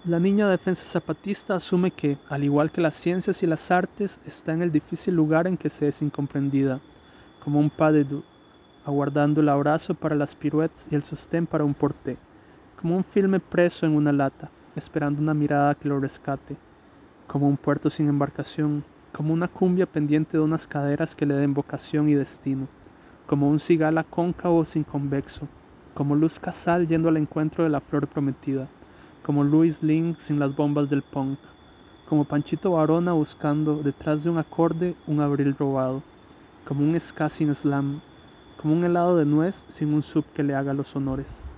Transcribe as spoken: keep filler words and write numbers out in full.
La niña defensa zapatista asume que, al igual que las ciencias y las artes, está en el difícil lugar en que se es incomprendida, como un pas de deux, aguardando el abrazo para las piruetas y el sostén para un porté, como un filme preso en una lata, esperando una mirada que lo rescate, como un puerto sin embarcación, como una cumbia pendiente de unas caderas que le den vocación y destino, como un cigala cóncavo sin convexo, como Luz Casal yendo al encuentro de la flor prometida, como Louis Link sin las bombas del punk, como Panchito Varona buscando detrás de un acorde un abril robado, como un ska sin slam, como un helado de nuez sin un sub que le haga los honores.